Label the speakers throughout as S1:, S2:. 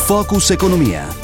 S1: Focus Economia.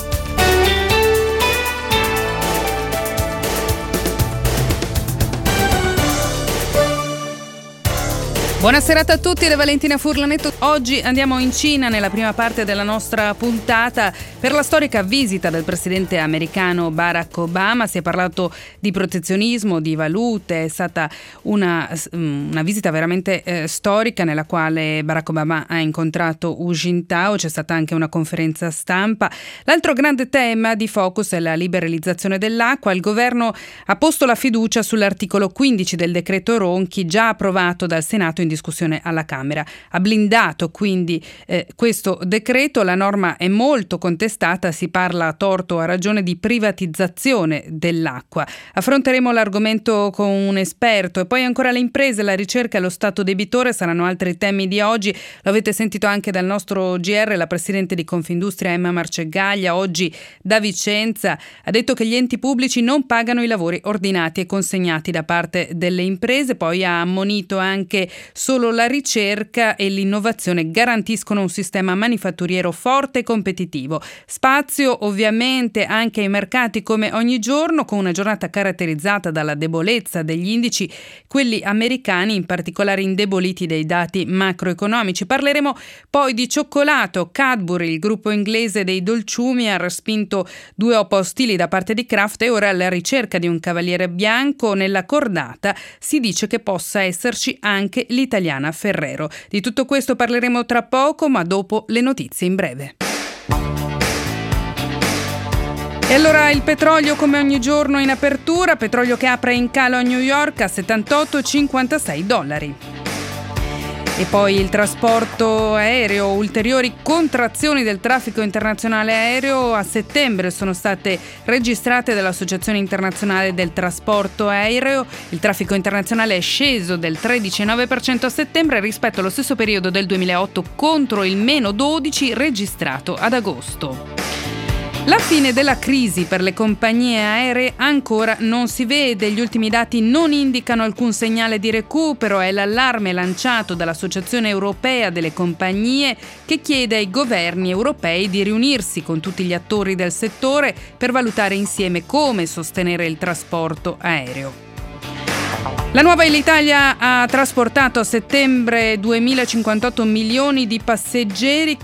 S2: Buonasera a tutti, da Valentina Furlanetto. Oggi andiamo in Cina nella prima parte della nostra puntata per la storica visita del presidente americano Barack Obama. Si è parlato di protezionismo, di valute, è stata una visita veramente storica nella quale Barack Obama ha incontrato Hu Jintao, c'è stata anche una conferenza stampa. L'altro grande tema di focus è la liberalizzazione dell'acqua. Il governo ha posto la fiducia sull'articolo 15 del decreto Ronchi, già approvato dal Senato in discussione alla Camera. Ha blindato quindi questo decreto. La norma è molto contestata, si parla a torto o a ragione di privatizzazione dell'acqua. Affronteremo l'argomento con un esperto e poi ancora le imprese, la ricerca e lo stato debitore saranno altri temi di oggi. Lo avete sentito anche dal nostro GR, la presidente di Confindustria Emma Marcegaglia oggi da Vicenza ha detto che gli enti pubblici non pagano i lavori ordinati e consegnati da parte delle imprese. Poi ha ammonito anche solo la ricerca e l'innovazione garantiscono un sistema manifatturiero forte e competitivo. Spazio ovviamente anche ai mercati come ogni giorno, con una giornata caratterizzata dalla debolezza degli indici, quelli americani in particolare indeboliti dai dati macroeconomici. Parleremo poi di cioccolato. Cadbury, il gruppo inglese dei dolciumi, ha respinto 2 OPA ostili da parte di Kraft e ora alla ricerca di un cavaliere bianco. Nella cordata si dice che possa esserci anche l'italiana Ferrero. Di tutto questo parleremo tra poco, ma dopo le notizie in breve. E allora il petrolio come ogni giorno in apertura, petrolio che apre in calo a New York a $78,56. E poi il trasporto aereo, ulteriori contrazioni del traffico internazionale aereo a settembre sono state registrate dall'Associazione Internazionale del Trasporto Aereo. Il traffico internazionale è sceso del 13,9% a settembre rispetto allo stesso periodo del 2008 contro il meno 12% registrato ad agosto. La fine della crisi per le compagnie aeree ancora non si vede, gli ultimi dati non indicano alcun segnale di recupero, è l'allarme lanciato dall'Associazione Europea delle Compagnie che chiede ai governi europei di riunirsi con tutti gli attori del settore per valutare insieme come sostenere il trasporto aereo. La nuova Alitalia ha trasportato a settembre 2,058 milioni di passeggeri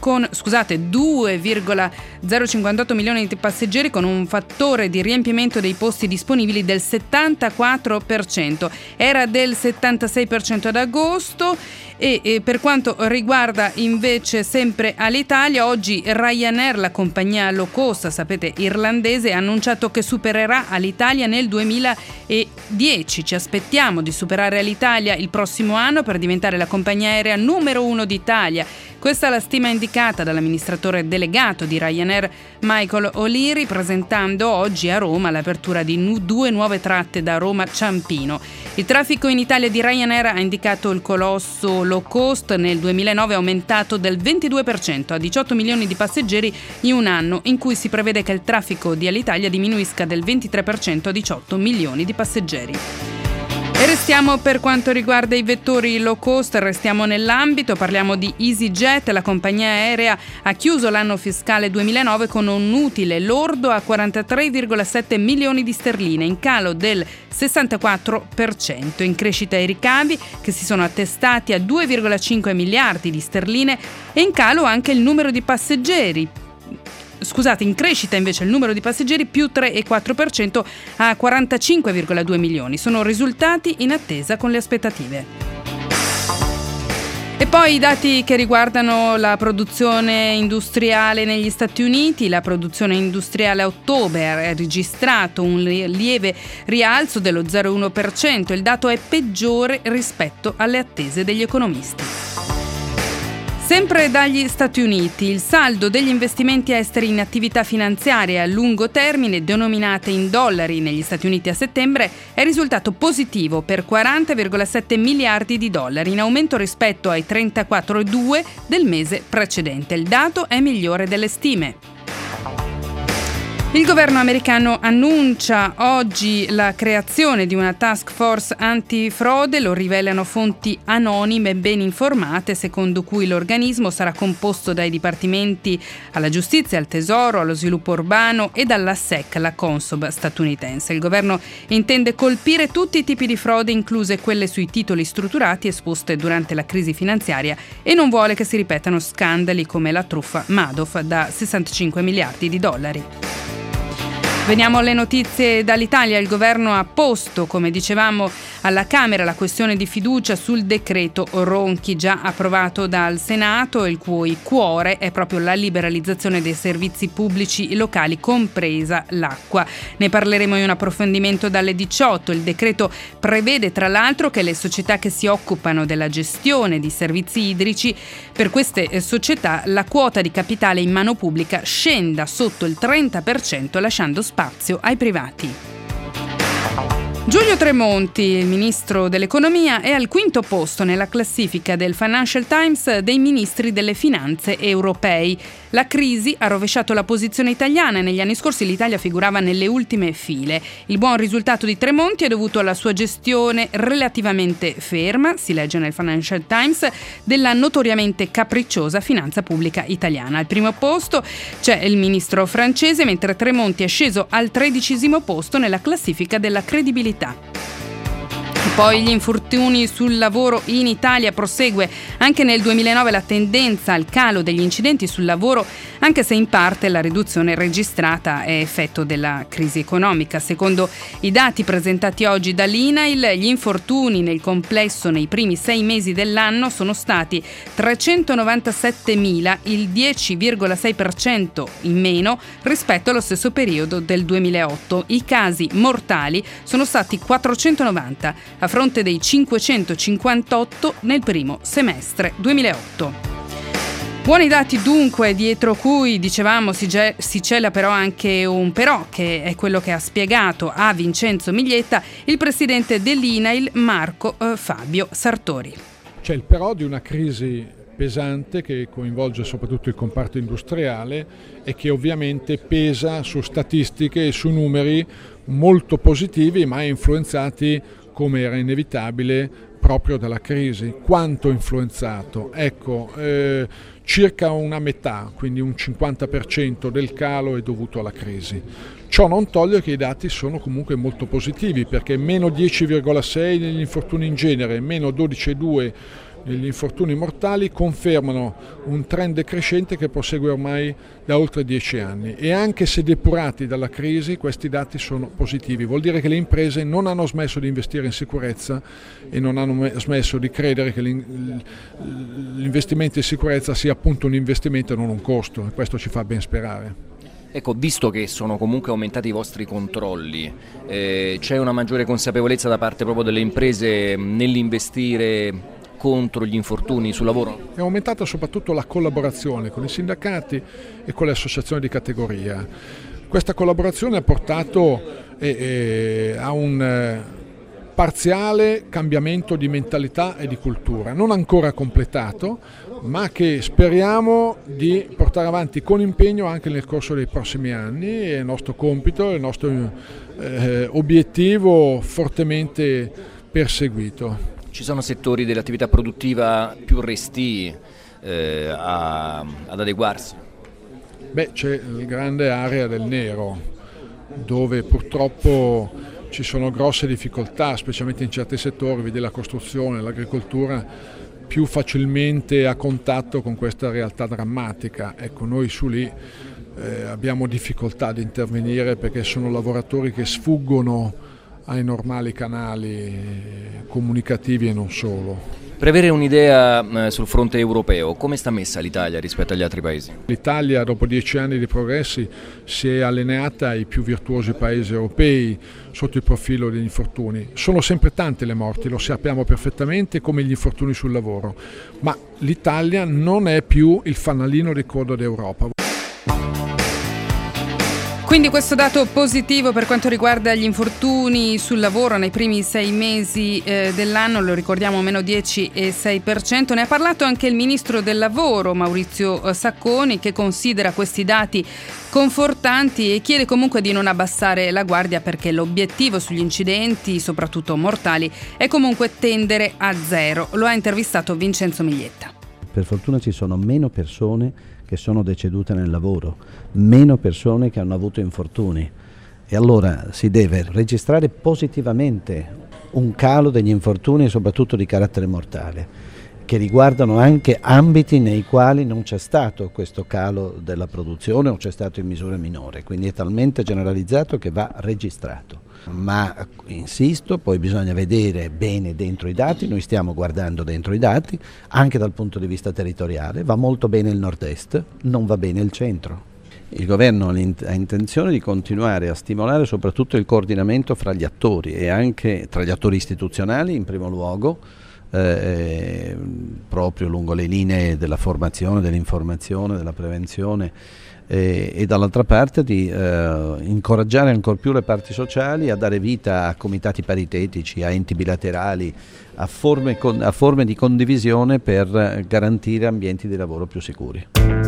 S2: 2,058 milioni di passeggeri con un fattore di riempimento dei posti disponibili del 74%. Era del 76% ad agosto. E per quanto riguarda invece sempre Alitalia, oggi Ryanair, la compagnia low cost, sapete, irlandese, ha annunciato che supererà Alitalia nel 2010. Ci aspettiamo di superare Alitalia il prossimo anno per diventare la compagnia aerea numero 1 d'Italia. Questa è la stima indicata dall'amministratore delegato di Ryanair Michael O'Leary, presentando oggi a Roma l'apertura di 2 nuove tratte da Roma Ciampino. Il traffico in Italia di Ryanair, ha indicato il colosso low cost, nel 2009 è aumentato del 22% a 18 milioni di passeggeri in un anno in cui si prevede che il traffico di Alitalia diminuisca del 23% a 18 milioni di passeggeri. E restiamo per quanto riguarda i vettori low cost, restiamo nell'ambito, parliamo di EasyJet. La compagnia aerea ha chiuso l'anno fiscale 2009 con un utile lordo a 43,7 milioni di sterline, in calo del 64%, in crescita i ricavi che si sono attestati a 2,5 miliardi di sterline e in calo anche il numero di passeggeri. In crescita invece il numero di passeggeri più 3,4% a 45,2 milioni. Sono risultati in attesa con le aspettative. E poi i dati che riguardano la produzione industriale negli Stati Uniti. La produzione industriale a ottobre ha registrato un lieve rialzo dello 0,1%. Il dato è peggiore rispetto alle attese degli economisti. Sempre dagli Stati Uniti, il saldo degli investimenti esteri in attività finanziarie a lungo termine, denominate in dollari negli Stati Uniti a settembre, è risultato positivo per 40,7 miliardi di dollari, in aumento rispetto ai 34,2 del mese precedente. Il dato è migliore delle stime. Il governo americano annuncia oggi la creazione di una task force antifrode, lo rivelano fonti anonime ben informate, secondo cui l'organismo sarà composto dai dipartimenti alla giustizia, al tesoro, allo sviluppo urbano e dalla SEC, la Consob statunitense. Il governo intende colpire tutti i tipi di frode, incluse quelle sui titoli strutturati esposte durante la crisi finanziaria, e non vuole che si ripetano scandali come la truffa Madoff da 65 miliardi di dollari. Veniamo alle notizie dall'Italia. Il governo ha posto, come dicevamo, alla Camera la questione di fiducia sul decreto Ronchi, già approvato dal Senato, il cui cuore è proprio la liberalizzazione dei servizi pubblici locali, compresa l'acqua. Ne parleremo in un approfondimento dalle 18. Il decreto prevede tra l'altro che le società che si occupano della gestione di servizi idrici, per queste società la quota di capitale in mano pubblica scenda sotto il 30%, lasciando spazio ai privati. Giulio Tremonti, il ministro dell'economia, è al quinto posto nella classifica del Financial Times dei ministri delle finanze europei. La crisi ha rovesciato la posizione italiana e negli anni scorsi l'Italia figurava nelle ultime file. Il buon risultato di Tremonti è dovuto alla sua gestione relativamente ferma, si legge nel Financial Times, della notoriamente capricciosa finanza pubblica italiana. Al primo posto c'è il ministro francese, mentre Tremonti è sceso al 13° posto nella classifica della credibilità. Poi gli infortuni sul lavoro in Italia. Prosegue anche nel 2009 la tendenza al calo degli incidenti sul lavoro, anche se in parte la riduzione registrata è effetto della crisi economica. Secondo i dati presentati oggi dall'INAIL, gli infortuni nel complesso nei primi 6 mesi dell'anno sono stati 397.000, il 10,6% in meno rispetto allo stesso periodo del 2008. I casi mortali sono stati 490 a fronte dei 558 nel primo semestre 2008. Buoni dati dunque, dietro cui, dicevamo, si cela però anche un però, che è quello che ha spiegato a Vincenzo Miglietta il presidente dell'INAIL Marco Fabio Sartori.
S1: C'è il però di una crisi pesante che coinvolge soprattutto il comparto industriale e che ovviamente pesa su statistiche e su numeri molto positivi, ma influenzati, come era inevitabile, proprio dalla crisi. Quanto influenzato? Ecco, circa una metà, quindi un 50% del calo è dovuto alla crisi. Ciò non toglie che i dati sono comunque molto positivi, perché meno 10,6 negli infortuni in genere, meno 12,2 negli infortuni mortali confermano un trend crescente che prosegue ormai da oltre 10 anni, e anche se depurati dalla crisi questi dati sono positivi. Vuol dire che le imprese non hanno smesso di investire in sicurezza e non hanno smesso di credere che l'investimento in sicurezza sia appunto un investimento e non un costo, e questo ci fa ben sperare.
S3: Ecco, visto che sono comunque aumentati i vostri controlli, c'è una maggiore consapevolezza da parte proprio delle imprese nell'investire contro gli infortuni sul lavoro?
S1: È aumentata soprattutto la collaborazione con i sindacati e con le associazioni di categoria. Questa collaborazione ha portato a un parziale cambiamento di mentalità e di cultura, non ancora completato, ma che speriamo di portare avanti con impegno anche nel corso dei prossimi anni. È il nostro compito, è il nostro obiettivo fortemente perseguito.
S3: Ci sono settori dell'attività produttiva più restii ad adeguarsi?
S1: C'è la grande area del nero, dove purtroppo ci sono grosse difficoltà, specialmente in certi settori, vedi la costruzione, l'agricoltura, più facilmente a contatto con questa realtà drammatica. Ecco, noi su lì abbiamo difficoltà di intervenire, perché sono lavoratori che sfuggono ai normali canali comunicativi e non solo.
S3: Per avere un'idea sul fronte europeo, come sta messa l'Italia rispetto agli altri paesi?
S1: L'Italia, dopo 10 anni di progressi, si è allineata ai più virtuosi paesi europei sotto il profilo degli infortuni. Sono sempre tante le morti, lo sappiamo perfettamente, come gli infortuni sul lavoro, ma l'Italia non è più il fanalino di coda d'Europa.
S2: Quindi questo dato positivo per quanto riguarda gli infortuni sul lavoro nei primi 6 mesi dell'anno, lo ricordiamo, meno 10,6%. Ne ha parlato anche il ministro del lavoro Maurizio Sacconi, che considera questi dati confortanti e chiede comunque di non abbassare la guardia, perché l'obiettivo sugli incidenti, soprattutto mortali, è comunque tendere a zero. Lo ha intervistato Vincenzo Miglietta.
S4: Per fortuna ci sono meno persone che sono decedute nel lavoro, meno persone che hanno avuto infortuni, e allora si deve registrare positivamente un calo degli infortuni, soprattutto di carattere mortale, che riguardano anche ambiti nei quali non c'è stato questo calo della produzione o c'è stato in misura minore, quindi è talmente generalizzato che va registrato. Ma insisto, poi bisogna vedere bene dentro i dati, noi stiamo guardando dentro i dati anche dal punto di vista territoriale, va molto bene il nord-est, non va bene il centro. Il governo ha intenzione di continuare a stimolare soprattutto il coordinamento fra gli attori e anche tra gli attori istituzionali in primo luogo, proprio lungo le linee della formazione, dell'informazione, della prevenzione, e dall'altra parte di incoraggiare ancor più le parti sociali a dare vita a comitati paritetici, a enti bilaterali, a forme di condivisione per garantire ambienti di lavoro più sicuri.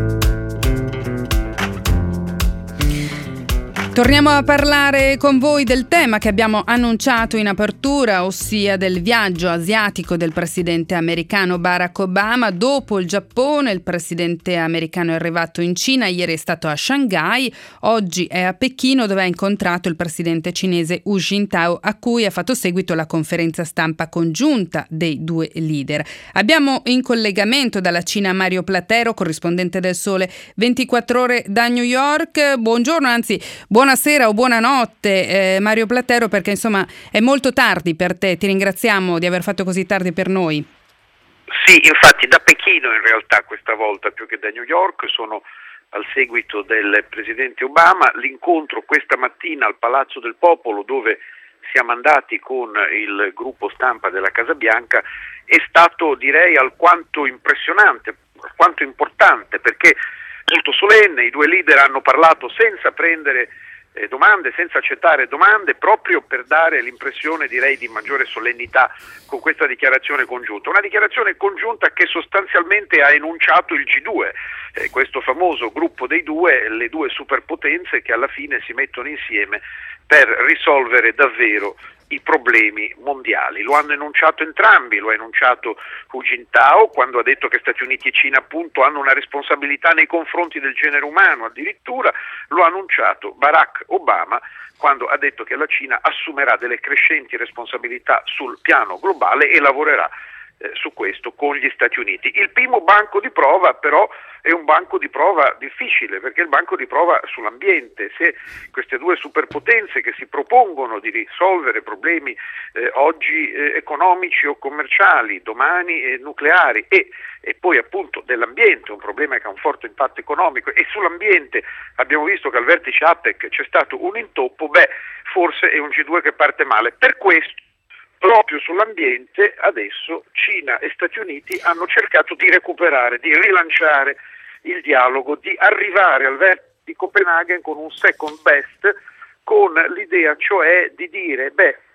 S2: Torniamo a parlare con voi del tema che abbiamo annunciato in apertura, ossia del viaggio asiatico del presidente americano Barack Obama. Dopo il Giappone, il presidente americano è arrivato in Cina, ieri è stato a Shanghai, oggi è a Pechino, dove ha incontrato il presidente cinese Hu Jintao, a cui ha fatto seguito la conferenza stampa congiunta dei due leader. Abbiamo in collegamento dalla Cina Mario Platero, corrispondente del Sole 24 Ore da New York. Buongiorno, anzi buonasera o buonanotte Mario Platero, perché insomma è molto tardi per te, ti ringraziamo di aver fatto così tardi per noi.
S5: Sì, infatti da Pechino in realtà questa volta più che da New York, sono al seguito del presidente Obama, l'incontro questa mattina al Palazzo del Popolo, dove siamo andati con il gruppo stampa della Casa Bianca, è stato direi alquanto impressionante, alquanto importante, perché molto solenne, i due leader hanno parlato senza prendere domande, senza accettare domande, proprio per dare l'impressione, direi, di maggiore solennità con questa dichiarazione congiunta. Una dichiarazione congiunta che sostanzialmente ha enunciato il G2, questo famoso gruppo dei due, le due superpotenze che alla fine si mettono insieme per risolvere davvero i problemi mondiali. Lo hanno enunciato entrambi, lo ha enunciato Hu Jintao quando ha detto che Stati Uniti e Cina appunto hanno una responsabilità nei confronti del genere umano, addirittura lo ha annunciato Barack Obama quando ha detto che la Cina assumerà delle crescenti responsabilità sul piano globale e lavorerà su questo con gli Stati Uniti. Il primo banco di prova però è un banco di prova difficile, perché è il banco di prova sull'ambiente. Se queste due superpotenze che si propongono di risolvere problemi oggi economici o commerciali, domani nucleari e poi appunto dell'ambiente, un problema che ha un forte impatto economico, e sull'ambiente abbiamo visto che al vertice APEC c'è stato un intoppo, forse è un G2 che parte male. Per questo proprio sull'ambiente adesso Cina e Stati Uniti hanno cercato di recuperare, di rilanciare il dialogo, di arrivare al vertice di Copenaghen con un second best, con l'idea cioè di dire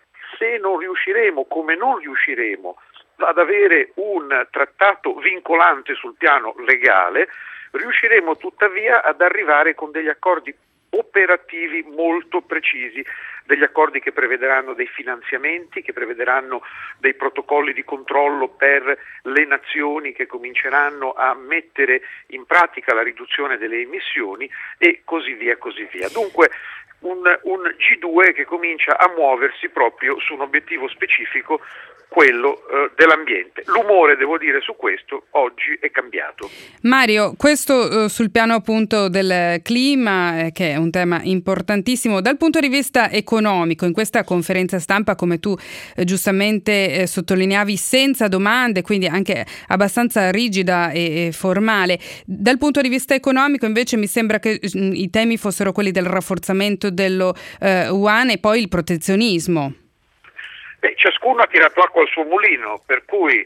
S5: se non riusciremo, come non riusciremo ad avere un trattato vincolante sul piano legale, riusciremo tuttavia ad arrivare con degli accordi operativi molto precisi, degli accordi che prevederanno dei finanziamenti, che prevederanno dei protocolli di controllo per le nazioni che cominceranno a mettere in pratica la riduzione delle emissioni e così via, così via. Dunque un G2 che comincia a muoversi proprio su un obiettivo specifico, quello dell'ambiente. L'umore, devo dire, su questo oggi è cambiato.
S2: Mario, questo sul piano appunto del clima, che è un tema importantissimo dal punto di vista economico. In questa conferenza stampa, come tu giustamente sottolineavi, senza domande, quindi anche abbastanza rigida e formale. Dal punto di vista economico invece mi sembra che i temi fossero quelli del rafforzamento dello yuan e poi il protezionismo.
S5: Ciascuno ha tirato acqua al suo mulino, per cui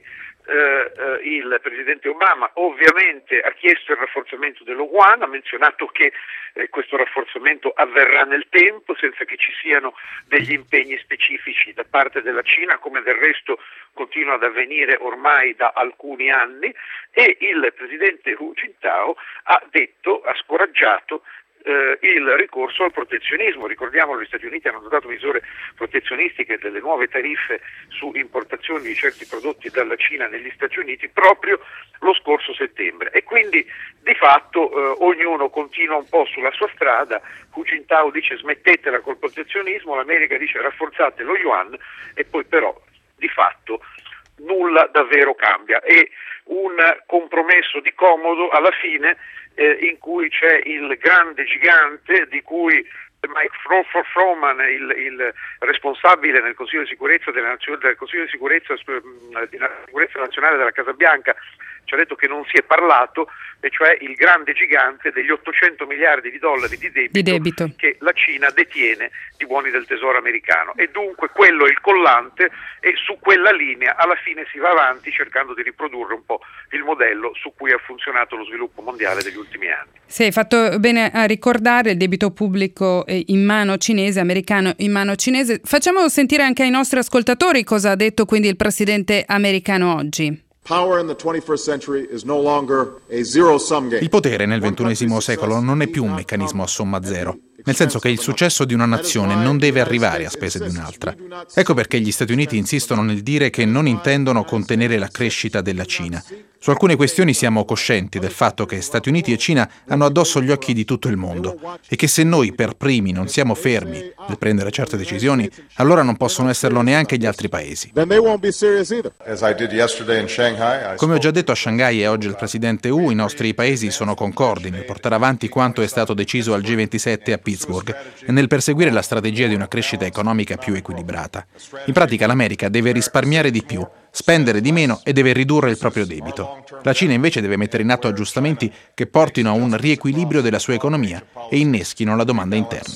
S5: il presidente Obama ovviamente ha chiesto il rafforzamento dello yuan, ha menzionato che questo rafforzamento avverrà nel tempo senza che ci siano degli impegni specifici da parte della Cina, come del resto continua ad avvenire ormai da alcuni anni, e il presidente Hu Jintao ha scoraggiato il ricorso al protezionismo. Ricordiamo che gli Stati Uniti hanno adottato misure protezionistiche delle nuove tariffe su importazioni di certi prodotti dalla Cina negli Stati Uniti proprio lo scorso settembre, e quindi di fatto ognuno continua un po' sulla sua strada. Hu Jintao dice smettetela col protezionismo, l'America dice rafforzate lo yuan, e poi però di fatto nulla davvero cambia. E un compromesso di comodo alla fine in cui c'è il grande gigante di cui Mike Froman, il responsabile nel Consiglio di Sicurezza del Consiglio di Sicurezza nazionale della Casa Bianca, ci ha detto che non si è parlato, e cioè il grande gigante degli 800 miliardi di dollari di debito che la Cina detiene di buoni del tesoro americano, e dunque quello è il collante, e su quella linea alla fine si va avanti cercando di riprodurre un po' il modello su cui ha funzionato lo sviluppo mondiale degli ultimi anni.
S2: Sì, hai fatto bene a ricordare il debito pubblico in mano cinese, americano in mano cinese. Facciamo sentire anche ai nostri ascoltatori cosa ha detto quindi il presidente americano oggi.
S6: Il potere nel XXI secolo non è più un meccanismo a somma zero, nel senso che il successo di una nazione non deve arrivare a spese di un'altra. Ecco perché gli Stati Uniti insistono nel dire che non intendono contenere la crescita della Cina. Su alcune questioni siamo coscienti del fatto che Stati Uniti e Cina hanno addosso gli occhi di tutto il mondo, e che se noi per primi non siamo fermi nel prendere certe decisioni, allora non possono esserlo neanche gli altri paesi. Come ho già detto a Shanghai e oggi al presidente Hu, i nostri paesi sono concordi nel portare avanti quanto è stato deciso al G27 a Pittsburgh e nel perseguire la strategia di una crescita economica più equilibrata. In pratica l'America deve risparmiare di più, spendere di meno e deve ridurre il proprio debito. La Cina invece deve mettere in atto aggiustamenti che portino a un riequilibrio della sua economia e inneschino la domanda interna.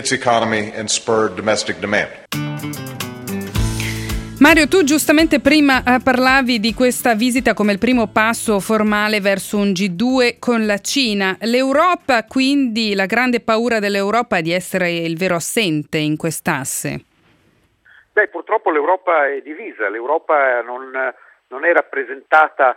S2: Mario, tu giustamente prima parlavi di questa visita come il primo passo formale verso un G2 con la Cina. L'Europa, quindi, la grande paura dell'Europa è di essere il vero assente in quest'asse.
S5: Purtroppo l'Europa è divisa, l'Europa non è rappresentata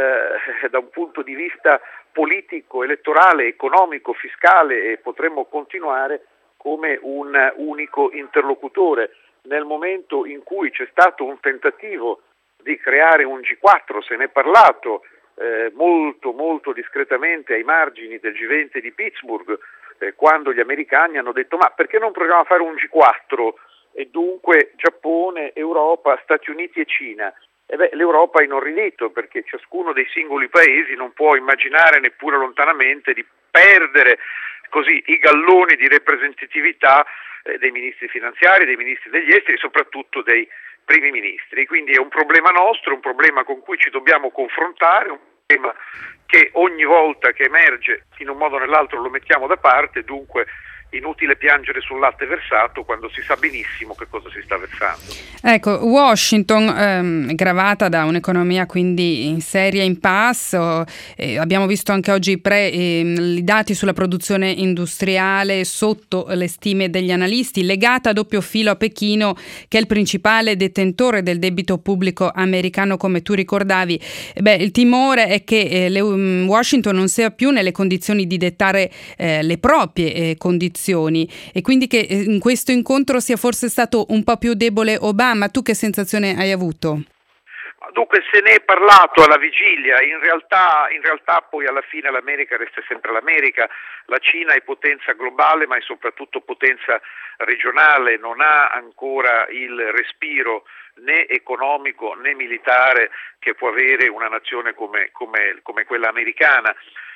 S5: da un punto di vista politico, elettorale, economico, fiscale, e potremmo continuare come un unico interlocutore. Nel momento in cui c'è stato un tentativo di creare un G4, se ne è parlato molto molto discretamente ai margini del G20 di Pittsburgh, quando gli americani hanno detto ma perché non proviamo a fare un G4, e dunque Giappone, Europa, Stati Uniti e Cina. L'Europa ha inorridito, perché ciascuno dei singoli paesi non può immaginare neppure lontanamente di perdere così i galloni di rappresentatività dei ministri finanziari, dei ministri degli esteri e soprattutto dei primi ministri. Quindi è un problema nostro, un problema con cui ci dobbiamo confrontare, un problema che ogni volta che emerge in un modo o nell'altro lo mettiamo da parte, dunque inutile piangere sul latte versato quando si sa benissimo che cosa si sta versando.
S2: Ecco, Washington gravata da un'economia quindi in seria impasse, abbiamo visto anche oggi i dati sulla produzione industriale sotto le stime degli analisti, legata a doppio filo a Pechino, che è il principale detentore del debito pubblico americano, come tu ricordavi. Il timore è che Washington non sia più nelle condizioni di dettare le proprie condizioni, e quindi che in questo incontro sia forse stato un po' più debole Obama. Tu che sensazione hai avuto?
S5: Dunque se ne è parlato alla vigilia, in realtà poi alla fine l'America resta sempre l'America, la Cina è potenza globale ma è soprattutto potenza regionale, non ha ancora il respiro né economico né militare che può avere una nazione come quella americana.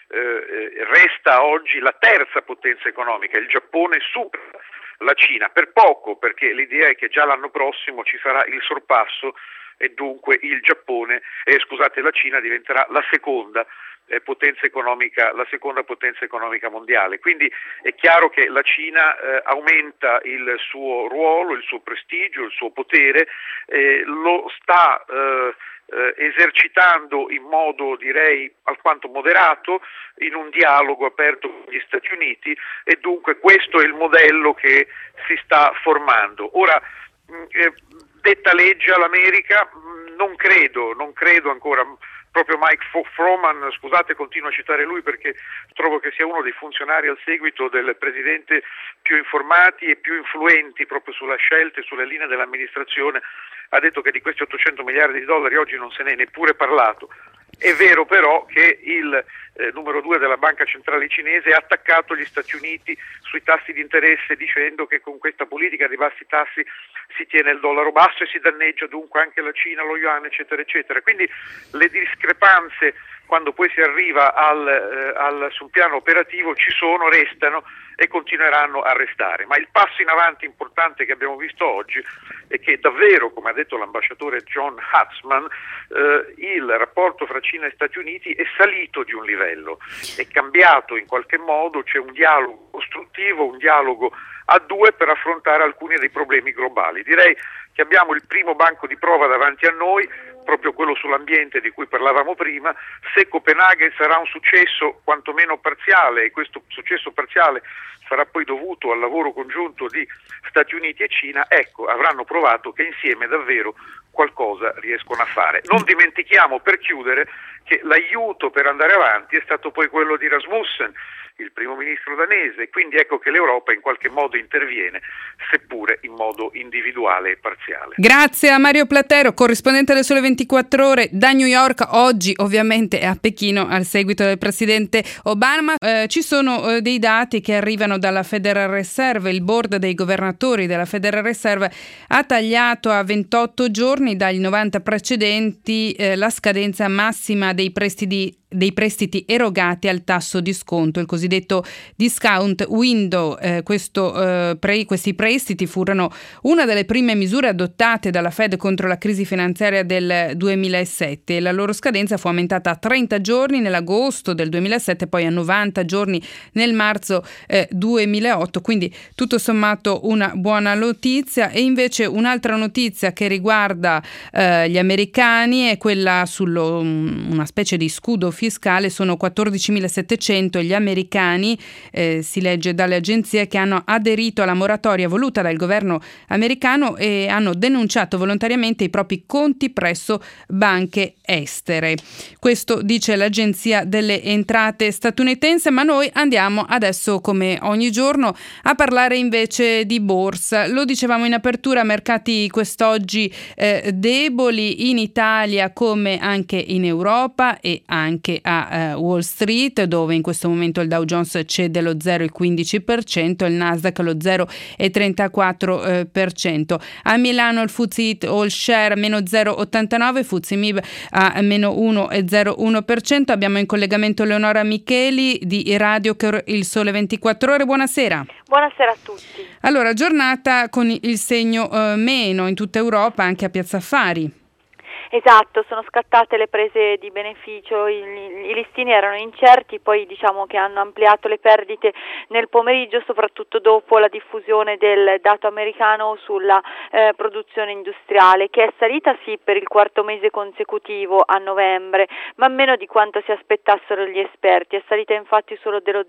S5: Resta oggi la terza potenza economica, il Giappone supera la Cina per poco, perché l'idea è che già l'anno prossimo ci sarà il sorpasso e dunque la Cina diventerà la seconda potenza economica mondiale. Quindi è chiaro che la Cina aumenta il suo ruolo, il suo prestigio, il suo potere, lo sta esercitando in modo direi alquanto moderato, in un dialogo aperto con gli Stati Uniti, e dunque questo è il modello che si sta formando. Ora, detta legge all'America, non credo ancora. Proprio Mike Froman, scusate, continuo a citare lui perché trovo che sia uno dei funzionari al seguito del presidente più informati e più influenti proprio sulla scelta e sulle linee dell'amministrazione, ha detto che di questi 800 miliardi di dollari oggi non se n'è neppure parlato. È vero però che il numero 2 della banca centrale cinese ha attaccato gli Stati Uniti sui tassi di interesse dicendo che con questa politica di bassi tassi si tiene il dollaro basso e si danneggia dunque anche la Cina, lo yuan, eccetera, eccetera. Quindi le discrepanze, quando poi si arriva sul piano operativo, ci sono, restano e continueranno a restare. Ma il passo in avanti importante che abbiamo visto oggi è che davvero, come ha detto l'ambasciatore John Hatzman, il rapporto fra Cina e Stati Uniti è salito di un livello, è cambiato in qualche modo, c'è un dialogo costruttivo, un dialogo a due per affrontare alcuni dei problemi globali. Direi che abbiamo il primo banco di prova davanti a noi, proprio quello sull'ambiente di cui parlavamo prima. Se Copenaghen sarà un successo quantomeno parziale, e questo successo parziale sarà poi dovuto al lavoro congiunto di Stati Uniti e Cina, ecco, avranno provato che insieme davvero qualcosa riescono a fare. Non dimentichiamo, per chiudere, che l'aiuto per andare avanti è stato poi quello di Rasmussen, il primo ministro danese, quindi ecco che l'Europa in qualche modo interviene, seppure in modo individuale e parziale.
S2: Grazie a Mario Platero, corrispondente del Sole 24 Ore da New York. Oggi ovviamente è a Pechino al seguito del presidente Obama. Ci sono dei dati che arrivano dalla Federal Reserve. Il board dei governatori della Federal Reserve ha tagliato a 28 giorni dagli 90 precedenti la scadenza massima dei prestiti erogati al tasso di sconto, il cosiddetto discount window. Questi prestiti furono una delle prime misure adottate dalla Fed contro la crisi finanziaria del 2007. La loro scadenza fu aumentata a 30 giorni nell'agosto del 2007, poi a 90 giorni nel marzo 2008, quindi tutto sommato una buona notizia. E invece un'altra notizia che riguarda gli americani è quella una specie di scudo fiscale. Sono 14.700 gli americani, si legge dalle agenzie, che hanno aderito alla moratoria voluta dal governo americano e hanno denunciato volontariamente i propri conti presso banche estere. Questo dice l'Agenzia delle Entrate statunitense, ma noi andiamo adesso, come ogni giorno, a parlare invece di borsa. Lo dicevamo in apertura, mercati quest'oggi deboli in Italia come anche in Europa e anche a Wall Street, dove in questo momento il Dow Jones cede lo 0,15%, il Nasdaq lo 0,34%. A Milano il FTSE All Share meno 0,89%, FTSE MIB a meno 1,01%. Abbiamo in collegamento Leonora Micheli di Radio Il Sole 24 Ore. Buonasera.
S7: Buonasera a tutti.
S2: Allora, giornata con il segno meno in tutta Europa, anche a Piazza Affari.
S7: Esatto, sono scattate le prese di beneficio, i listini erano incerti, poi diciamo che hanno ampliato le perdite nel pomeriggio, soprattutto dopo la diffusione del dato americano sulla produzione industriale, che è salita sì per il quarto mese consecutivo a novembre, ma meno di quanto si aspettassero gli esperti. È salita infatti solo dello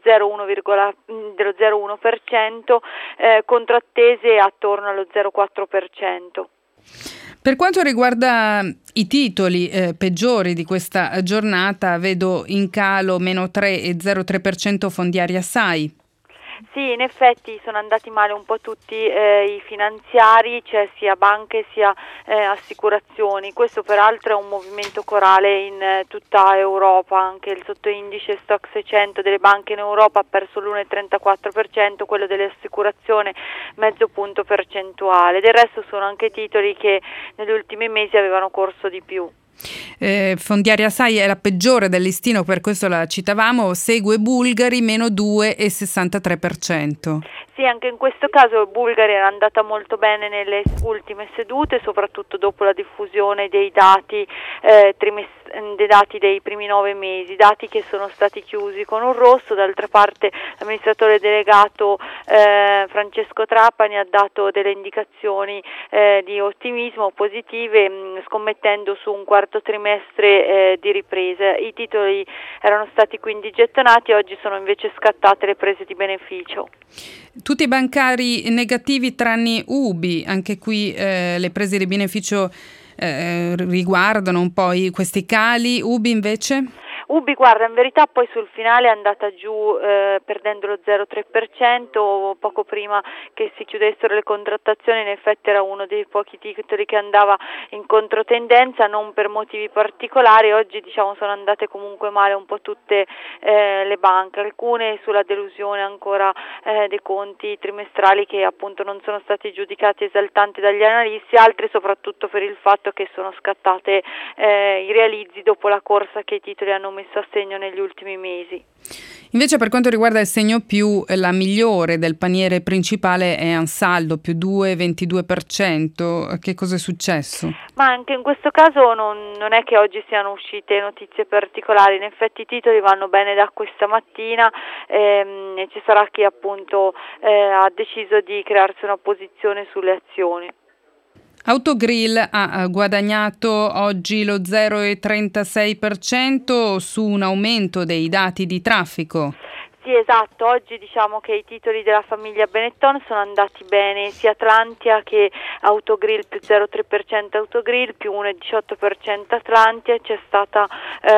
S7: 0,1%, contro attese attorno allo 0,4%.
S2: Per quanto riguarda i titoli peggiori di questa giornata, vedo in calo meno 3,03% Fondiaria SAI.
S7: Sì, in effetti sono andati male un po' tutti i finanziari, cioè sia banche sia assicurazioni. Questo peraltro è un movimento corale in tutta Europa, anche il sottoindice Stock 600 delle banche in Europa ha perso l'1,34%, quello delle assicurazioni mezzo punto percentuale. Del resto sono anche titoli che negli ultimi mesi avevano corso di più.
S2: Fondiaria SAI è la peggiore del listino, per questo la citavamo, segue Bulgari meno 2,63%.
S7: Sì, anche in questo caso Bulgari era andata molto bene nelle ultime sedute, soprattutto dopo la diffusione dei dati dei dati dei primi 9 mesi, dati che sono stati chiusi con un rosso. D'altra parte l'amministratore delegato Francesco Trapani ha dato delle indicazioni di ottimismo positive, scommettendo su un quarto trimestre di ripresa. I titoli erano stati quindi gettonati, oggi sono invece scattate le prese di beneficio.
S2: Tutti i bancari negativi tranne UBI, anche qui le prese di beneficio riguardano un po' questi cali. UBI invece?
S7: UBI, guarda, in verità poi sul finale è andata giù perdendo lo 0,3%, poco prima che si chiudessero le contrattazioni. In effetti era uno dei pochi titoli che andava in controtendenza, non per motivi particolari. Oggi sono andate comunque male un po' tutte le banche, alcune sulla delusione ancora dei conti trimestrali che appunto non sono stati giudicati esaltanti dagli analisti, altre soprattutto per il fatto che sono scattate i realizzi dopo la corsa che i titoli hanno messo a segno negli ultimi mesi.
S2: Invece per quanto riguarda il segno più, la migliore del paniere principale è Ansaldo, più 2,22%. Che cosa è successo?
S7: Ma anche in questo caso non è che oggi siano uscite notizie particolari, in effetti i titoli vanno bene da questa mattina e ci sarà chi appunto ha deciso di crearsi una posizione sulle azioni.
S2: Autogrill ha guadagnato oggi lo 0,36% su un aumento dei dati di traffico.
S7: Sì, esatto, oggi diciamo che i titoli della famiglia Benetton sono andati bene, sia Atlantia che Autogrill, più 0,3% Autogrill, più 1,18% Atlantia. C'è stata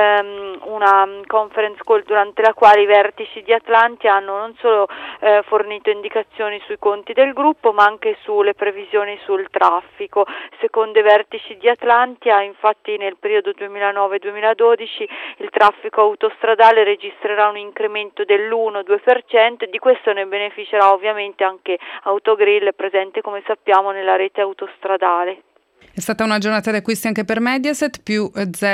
S7: una conference call durante la quale i vertici di Atlantia hanno non solo fornito indicazioni sui conti del gruppo, ma anche sulle previsioni sul traffico. Secondo i vertici di Atlantia, infatti, nel periodo 2009-2012 il traffico autostradale registrerà un incremento dell'1-2% e di questo ne beneficerà ovviamente anche Autogrill, presente come sappiamo nella rete autostradale.
S2: È stata una giornata di acquisti anche per Mediaset, più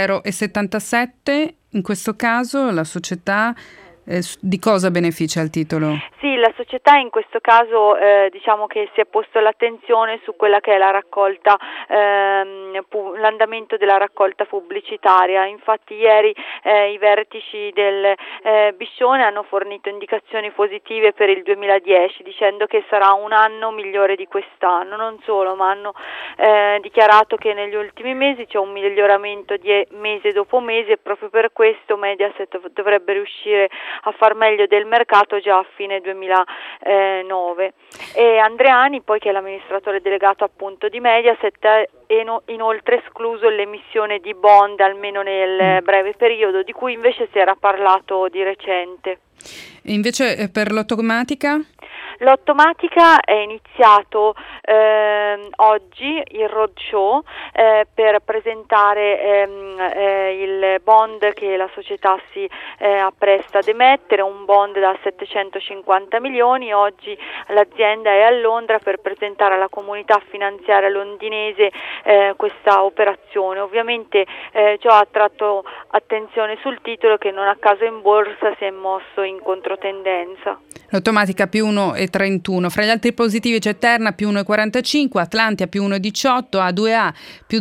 S2: 0,77%. In questo caso la società di cosa beneficia il titolo?
S7: Sì, la società in questo caso diciamo che si è posto l'attenzione su quella che è la raccolta, l'andamento della raccolta pubblicitaria. Infatti ieri i vertici del Biscione hanno fornito indicazioni positive per il 2010, dicendo che sarà un anno migliore di quest'anno. Non solo, ma hanno dichiarato che negli ultimi mesi c'è un miglioramento di mese dopo mese e proprio per questo Mediaset dovrebbe riuscire a far meglio del mercato già a fine 2009. E Andreani, poi, che è l'amministratore delegato appunto di Mediaset, ha inoltre escluso l'emissione di bond almeno nel breve periodo, di cui invece si era parlato di recente.
S2: E invece per Lottomatica?
S7: Lottomatica è iniziato oggi il roadshow per presentare il bond che la società si appresta ad emettere, un bond da 750 milioni. Oggi l'azienda è a Londra per presentare alla comunità finanziaria londinese questa operazione. Ovviamente ciò ha attratto attenzione sul titolo, che non a caso in borsa si è mosso in controtendenza.
S2: Lottomatica più 1,31. Fra gli altri positivi c'è Terna più 1,45, Atlantia più 1,18, A2A più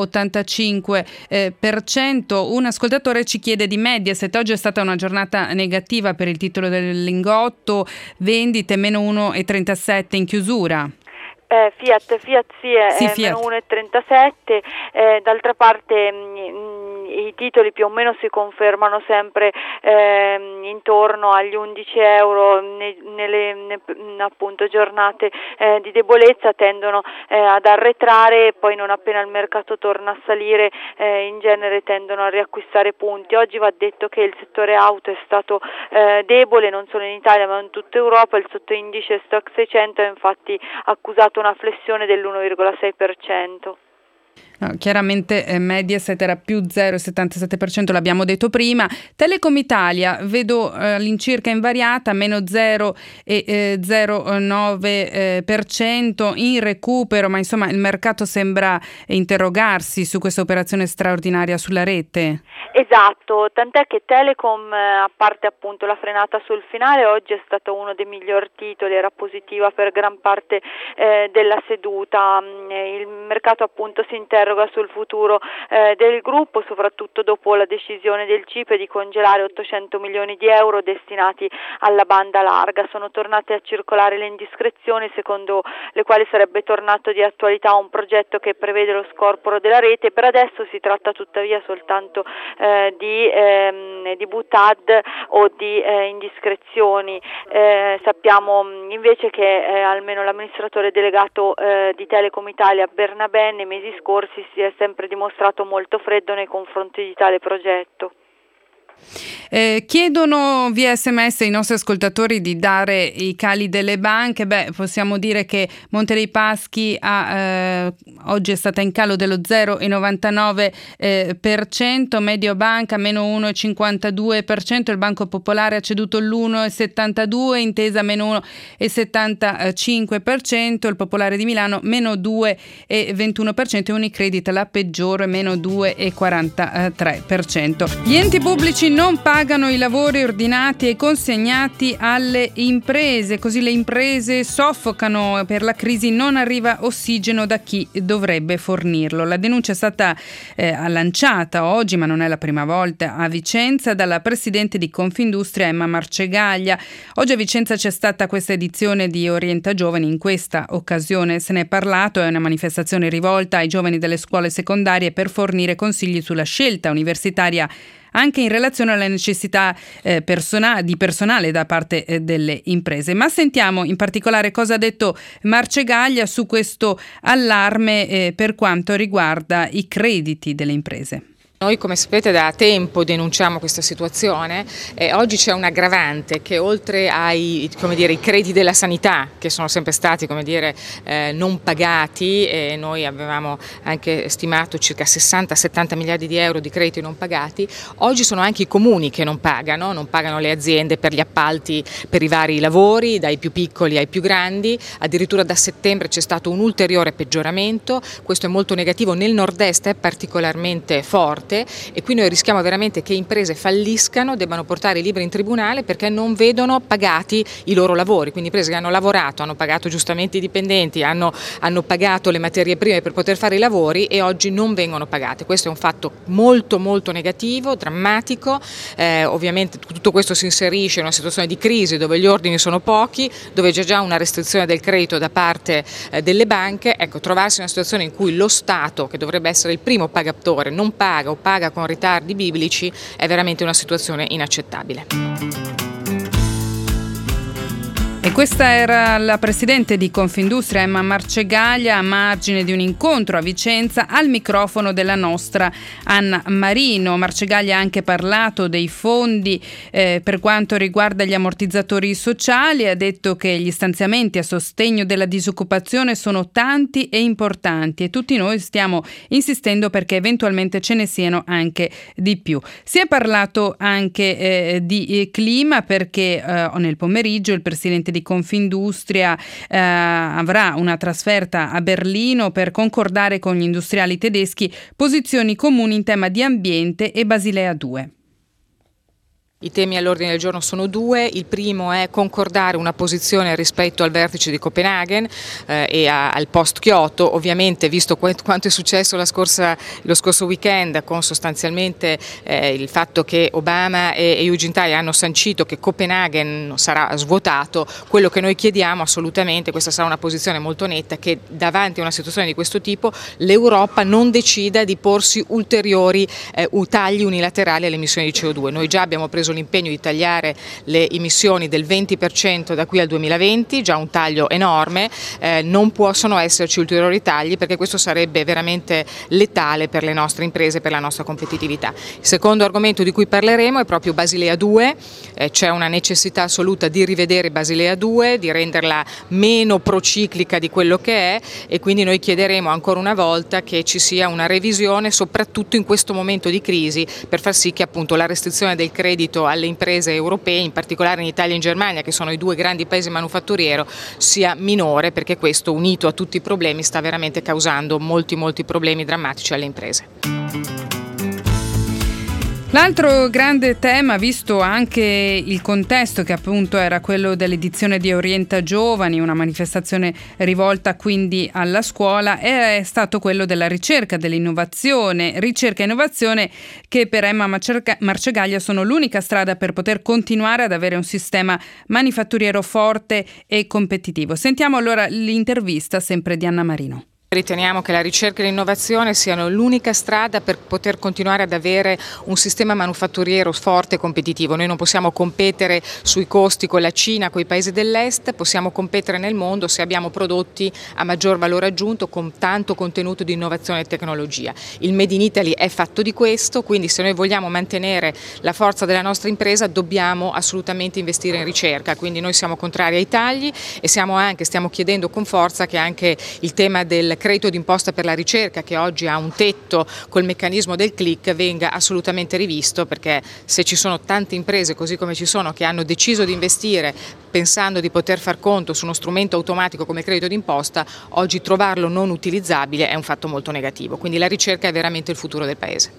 S2: 0,85%. Un ascoltatore ci chiede di Mediaset. Oggi è stata una giornata negativa per il titolo del Lingotto, vendite meno 1,37 in chiusura.
S7: Fiat sì, è
S2: Fiat.
S7: meno 1,37, d'altra parte i titoli più o meno si confermano sempre intorno agli 11 euro nelle appunto giornate di debolezza, tendono ad arretrare e poi non appena il mercato torna a salire in genere tendono a riacquistare punti. Oggi va detto che il settore auto è stato debole non solo in Italia ma in tutta Europa. Il sottoindice Stock 600 ha infatti accusato una flessione dell'1,6%.
S2: No, chiaramente Mediaset era più 0,77%, l'abbiamo detto prima. Telecom Italia vedo all'incirca invariata, meno 0,09% in recupero, ma insomma il mercato sembra interrogarsi su questa operazione straordinaria sulla rete.
S7: Esatto, tant'è che Telecom, a parte appunto la frenata sul finale, oggi è stato uno dei miglior titoli, era positiva per gran parte della seduta. Il mercato appunto si interroga sul futuro del gruppo, soprattutto dopo la decisione del CIPE di congelare 800 milioni di euro destinati alla banda larga. Sono tornate a circolare le indiscrezioni secondo le quali sarebbe tornato di attualità un progetto che prevede lo scorporo della rete. Per adesso si tratta tuttavia soltanto di butad o di indiscrezioni. Sappiamo invece che almeno l'amministratore delegato di Telecom Italia Bernabé nei mesi scorsi si è sempre dimostrato molto freddo nei confronti di tale progetto.
S2: Chiedono via SMS i nostri ascoltatori di dare i cali delle banche. Possiamo dire che Monte dei Paschi oggi è stata in calo dello 0,99%, Mediobanca meno 1,52%, il Banco Popolare ha ceduto l'1,72%, Intesa meno 1,75%, il Popolare di Milano meno 2,21% e Unicredit la peggiore meno 2,43%. Gli enti pubblici non pagano i lavori ordinati e consegnati alle imprese, così le imprese soffocano per la crisi, non arriva ossigeno da chi dovrebbe fornirlo. La denuncia è stata lanciata oggi, ma non è la prima volta, a Vicenza dalla presidente di Confindustria Emma Marcegaglia. Oggi a Vicenza c'è stata questa edizione di Orienta Giovani, in questa occasione se ne è parlato, è una manifestazione rivolta ai giovani delle scuole secondarie per fornire consigli sulla scelta universitaria anche in relazione alla necessità di personale da parte delle imprese. Ma sentiamo in particolare cosa ha detto Marcegaglia su questo allarme per quanto riguarda i crediti delle imprese.
S8: Noi, come sapete, da tempo denunciamo questa situazione e oggi c'è un aggravante che oltre ai i crediti della sanità, che sono sempre stati non pagati, e noi avevamo anche stimato circa 60-70 miliardi di euro di crediti non pagati, oggi sono anche i comuni che non pagano le aziende per gli appalti per i vari lavori, dai più piccoli ai più grandi. Addirittura da settembre c'è stato un ulteriore peggioramento, questo è molto negativo, nel nord-est è particolarmente forte. E qui noi rischiamo veramente che imprese falliscano, debbano portare i libri in tribunale perché non vedono pagati i loro lavori, quindi imprese che hanno lavorato, hanno pagato giustamente i dipendenti, hanno pagato le materie prime per poter fare i lavori e oggi non vengono pagate. Questo è un fatto molto molto negativo, drammatico. Ovviamente tutto questo si inserisce in una situazione di crisi dove gli ordini sono pochi, dove c'è già una restrizione del credito da parte delle banche. Ecco, trovarsi in una situazione in cui lo Stato, che dovrebbe essere il primo pagatore, non paga o paga con ritardi biblici, è veramente una situazione inaccettabile.
S2: E questa era la presidente di Confindustria Emma Marcegaglia a margine di un incontro a Vicenza al microfono della nostra Anna Marino. Marcegaglia ha anche parlato dei fondi per quanto riguarda gli ammortizzatori sociali, ha detto che gli stanziamenti a sostegno della disoccupazione sono tanti e importanti e tutti noi stiamo insistendo perché eventualmente ce ne siano anche di più. Si è parlato anche di clima perché nel pomeriggio il presidente di Confindustria avrà una trasferta a Berlino per concordare con gli industriali tedeschi posizioni comuni in tema di ambiente e Basilea 2.
S8: I temi all'ordine del giorno sono due. Il primo è concordare una posizione rispetto al vertice di Copenaghen e al post-Kyoto. Ovviamente, visto quanto è successo lo scorso weekend, con sostanzialmente il fatto che Obama e Hu Jintao hanno sancito che Copenaghen sarà svuotato, quello che noi chiediamo assolutamente, questa sarà una posizione molto netta, che davanti a una situazione di questo tipo l'Europa non decida di porsi ulteriori tagli unilaterali alle emissioni di CO2. Noi già abbiamo preso preso l'impegno di tagliare le emissioni del 20% da qui al 2020, già un taglio enorme, non possono esserci ulteriori tagli perché questo sarebbe veramente letale per le nostre imprese, per la nostra competitività. Il secondo argomento di cui parleremo è proprio Basilea 2, c'è una necessità assoluta di rivedere Basilea 2, di renderla meno prociclica di quello che è, e quindi noi chiederemo ancora una volta che ci sia una revisione soprattutto in questo momento di crisi per far sì che appunto la restrizione del credito alle imprese europee, in particolare in Italia e in Germania, che sono i due grandi paesi manufatturieri, sia minore, perché questo unito a tutti i problemi sta veramente causando molti problemi drammatici alle imprese.
S2: L'altro grande tema, visto anche il contesto che appunto era quello dell'edizione di Orienta Giovani, una manifestazione rivolta quindi alla scuola, è stato quello della ricerca, dell'innovazione, ricerca e innovazione che per Emma Marcegaglia sono l'unica strada per poter continuare ad avere un sistema manifatturiero forte e competitivo. Sentiamo allora l'intervista sempre di Anna Marino.
S8: Riteniamo che la ricerca e l'innovazione siano l'unica strada per poter continuare ad avere un sistema manufatturiero forte e competitivo. Noi non possiamo competere sui costi con la Cina, con i paesi dell'est, possiamo competere nel mondo se abbiamo prodotti a maggior valore aggiunto con tanto contenuto di innovazione e tecnologia. Il Made in Italy è fatto di questo, quindi se noi vogliamo mantenere la forza della nostra impresa dobbiamo assolutamente investire in ricerca, quindi noi siamo contrari ai tagli e stiamo chiedendo con forza che anche il tema del credito d'imposta per la ricerca, che oggi ha un tetto col meccanismo del click, venga assolutamente rivisto, perché se ci sono tante imprese così come ci sono che hanno deciso di investire pensando di poter far conto su uno strumento automatico come il credito d'imposta, oggi trovarlo non utilizzabile è un fatto molto negativo, quindi la ricerca è veramente il futuro del Paese.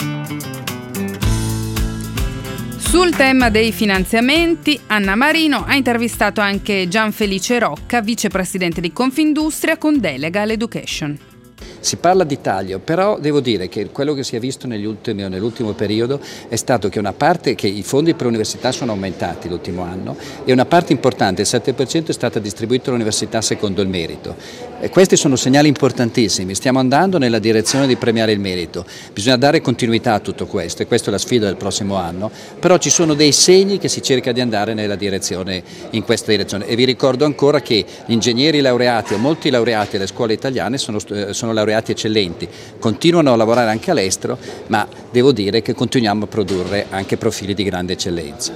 S2: Sul tema dei finanziamenti, Anna Marino ha intervistato anche Gianfelice Rocca, vicepresidente di Confindustria con delega all'education.
S9: Si parla di taglio, però devo dire che quello che si è visto nell'ultimo periodo è stato che una parte, che i fondi per l'università sono aumentati l'ultimo anno e una parte importante, il 7%, è stata distribuita all'università secondo il merito. E questi sono segnali importantissimi, stiamo andando nella direzione di premiare il merito, bisogna dare continuità a tutto questo e questa è la sfida del prossimo anno, però ci sono dei segni che si cerca di andare in questa direzione e vi ricordo ancora che gli ingegneri laureati o molti laureati alle scuole italiane sono laureati eccellenti, continuano a lavorare anche all'estero, ma devo dire che continuiamo a produrre anche profili di grande eccellenza.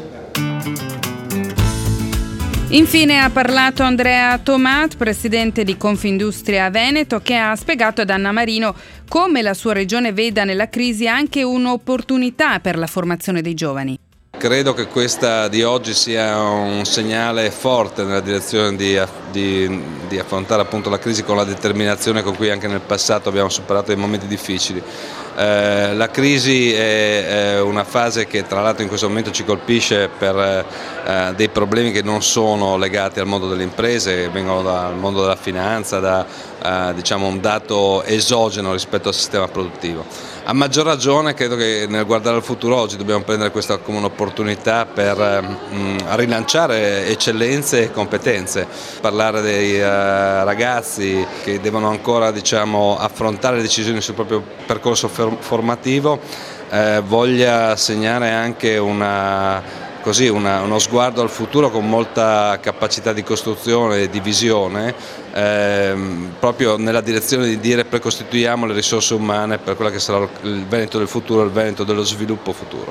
S2: Infine ha parlato Andrea Tomat, presidente di Confindustria Veneto, che ha spiegato ad Anna Marino come la sua regione veda nella crisi anche un'opportunità per la formazione dei giovani.
S10: Credo che questa di oggi sia un segnale forte nella direzione di affrontare appunto la crisi con la determinazione con cui anche nel passato abbiamo superato dei momenti difficili. La crisi è una fase che tra l'altro in questo momento ci colpisce per dei problemi che non sono legati al mondo delle imprese, che vengono dal mondo della finanza, da un dato esogeno rispetto al sistema produttivo. A maggior ragione credo che nel guardare al futuro oggi dobbiamo prendere questa come un'opportunità per rilanciare eccellenze e competenze, parlare dei ragazzi che devono ancora affrontare le decisioni sul proprio percorso formativo, voglia segnare anche uno sguardo al futuro con molta capacità di costruzione e di visione, proprio nella direzione di dire precostituiamo le risorse umane per quella che sarà il Veneto del futuro, il Veneto dello sviluppo futuro.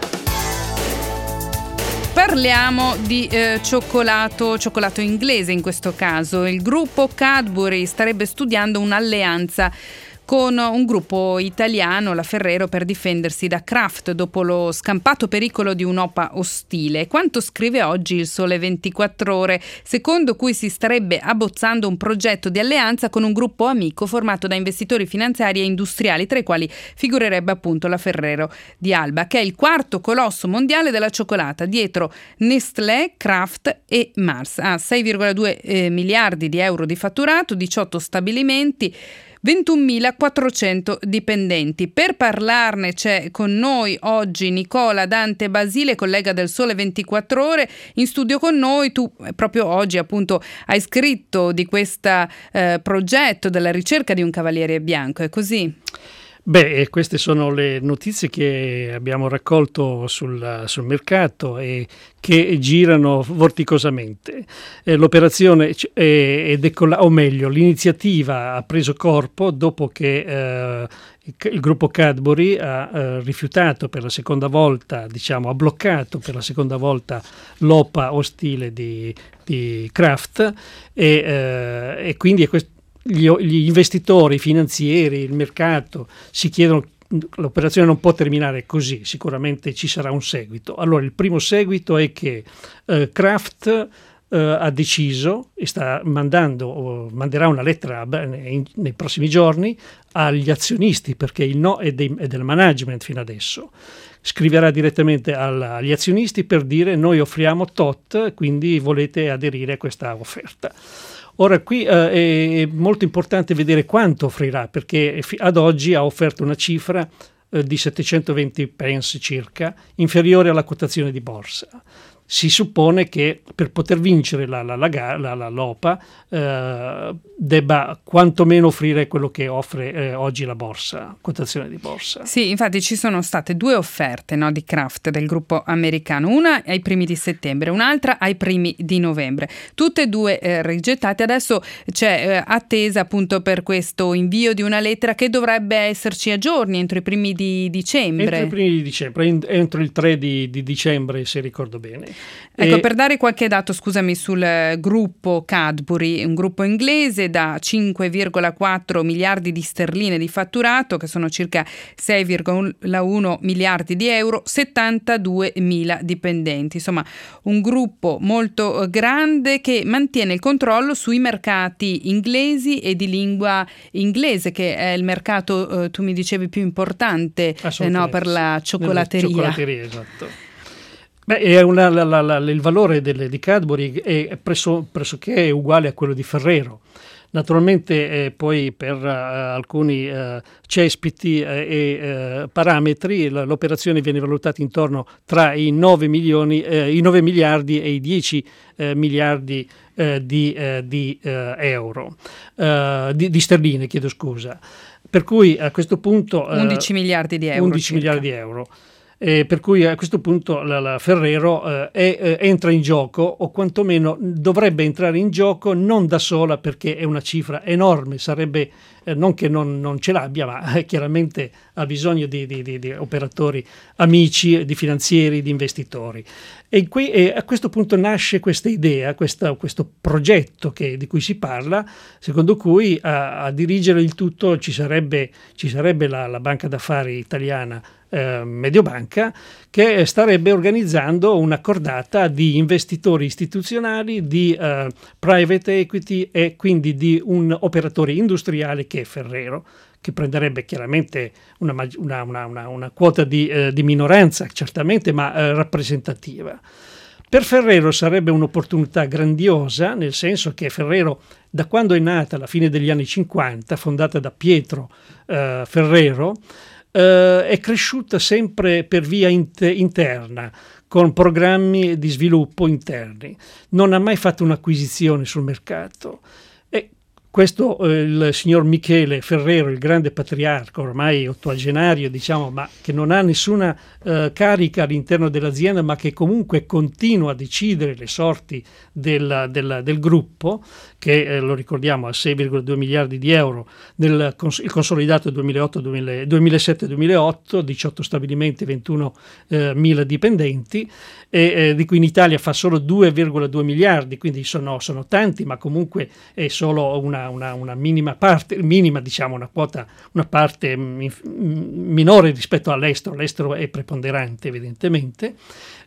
S2: Parliamo di cioccolato inglese in questo caso. Il gruppo Cadbury starebbe studiando un'alleanza con un gruppo italiano, la Ferrero, per difendersi da Kraft dopo lo scampato pericolo di un'OPA ostile. Quanto scrive oggi il Sole 24 Ore, secondo cui si starebbe abbozzando un progetto di alleanza con un gruppo amico formato da investitori finanziari e industriali, tra i quali figurerebbe appunto la Ferrero di Alba, che è il quarto colosso mondiale della cioccolata, dietro Nestlé, Kraft e Mars. Ha 6,2 miliardi di euro di fatturato, 18 stabilimenti, 21.400 dipendenti. Per parlarne c'è con noi oggi Nicola Dante Basile, collega del Sole 24 Ore, in studio con noi. Tu proprio oggi appunto hai scritto di questo progetto della ricerca di un cavaliere bianco, è così?
S11: Beh, queste sono le notizie che abbiamo raccolto sul mercato e che girano vorticosamente. L'operazione o meglio, l'iniziativa ha preso corpo dopo che il gruppo Cadbury ha rifiutato per la seconda volta, ha bloccato per la seconda volta l'OPA ostile di Kraft e quindi gli investitori, i finanzieri, il mercato si chiedono: l'operazione non può terminare così, sicuramente ci sarà un seguito. Allora il primo seguito è che Kraft ha deciso e manderà una lettera nei prossimi giorni agli azionisti, perché il no è del management fino adesso. Scriverà direttamente agli azionisti per dire: noi offriamo tot, quindi volete aderire a questa offerta. Ora qui è molto importante vedere quanto offrirà, perché ad oggi ha offerto una cifra di 720 pence circa, inferiore alla quotazione di borsa. Si suppone che per poter vincere l'OPA debba quantomeno offrire quello che offre oggi la borsa, quotazione di borsa.
S2: Sì, infatti ci sono state due offerte, no, di Kraft, del gruppo americano, una ai primi di settembre, un'altra ai primi di novembre, tutte e due rigettate. Adesso c'è attesa appunto per questo invio di una lettera che dovrebbe esserci a giorni, entro i primi di dicembre.
S11: Entro i primi di dicembre, entro il 3 di dicembre, se ricordo bene.
S2: Ecco, per dare qualche dato, scusami, sul gruppo Cadbury, un gruppo inglese da 5,4 miliardi di sterline di fatturato, che sono circa 6,1 miliardi di euro, 72.000 dipendenti. Insomma, un gruppo molto grande che mantiene il controllo sui mercati inglesi e di lingua inglese, che è il mercato, tu mi dicevi, più importante per la cioccolateria.
S11: Cioccolateria, esatto. Beh, il valore di Cadbury è pressoché uguale a quello di Ferrero. Naturalmente poi per alcuni cespiti e parametri l'operazione viene valutata intorno tra i 9 miliardi e i 10 miliardi di euro, di sterline, chiedo scusa. Per cui a questo punto
S2: 11 miliardi di euro.
S11: 11 miliardi di euro. Per cui a questo punto la Ferrero entra in gioco, o quantomeno dovrebbe entrare in gioco, non da sola, perché è una cifra enorme, sarebbe non che non ce l'abbia, ma chiaramente ha bisogno di operatori amici, di finanzieri, di investitori. E a questo punto nasce questa idea, questo progetto di cui si parla, secondo cui a dirigere il tutto ci sarebbe la banca d'affari italiana Mediobanca, che starebbe organizzando una cordata di investitori istituzionali, di private equity e quindi di un operatore industriale che è Ferrero, che prenderebbe chiaramente una quota di minoranza, certamente, ma rappresentativa. Per Ferrero sarebbe un'opportunità grandiosa, nel senso che Ferrero, da quando è nata alla fine degli anni 50, fondata da Pietro Ferrero, è cresciuta sempre per via interna, con programmi di sviluppo interni. Non ha mai fatto un'acquisizione sul mercato. E questo il signor Michele Ferrero, il grande patriarca, ormai ottuagenario, ma che non ha nessuna carica all'interno dell'azienda, ma che comunque continua a decidere le sorti del gruppo, che lo ricordiamo a 6,2 miliardi di euro il consolidato 2007-2008, 18 stabilimenti, 21.000 dipendenti, e di cui in Italia fa solo 2,2 miliardi, quindi sono tanti, ma comunque è solo una minima parte, una quota, una parte minore rispetto all'estero. L'estero è preponderante, evidentemente,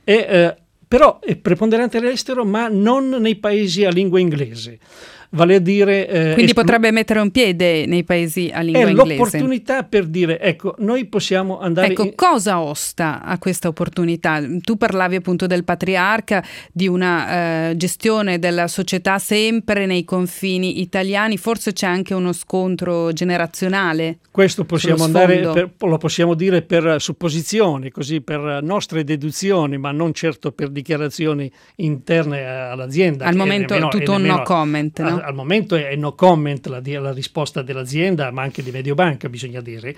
S11: però è preponderante all'estero, ma non nei paesi a lingua inglese. Vale a dire,
S2: quindi potrebbe mettere un piede nei paesi a lingua inglese.
S11: È l'opportunità per dire: ecco, noi possiamo andare.
S2: Ecco, cosa osta a questa opportunità? Tu parlavi appunto del patriarca, di una gestione della società sempre nei confini italiani, forse c'è anche uno scontro generazionale.
S11: Questo possiamo lo possiamo dire per supposizioni, così per nostre deduzioni, ma non certo per dichiarazioni interne all'azienda.
S2: Al momento tutto un no comment, no?
S11: Al momento è no comment la risposta dell'azienda, ma anche di Mediobanca, bisogna dire,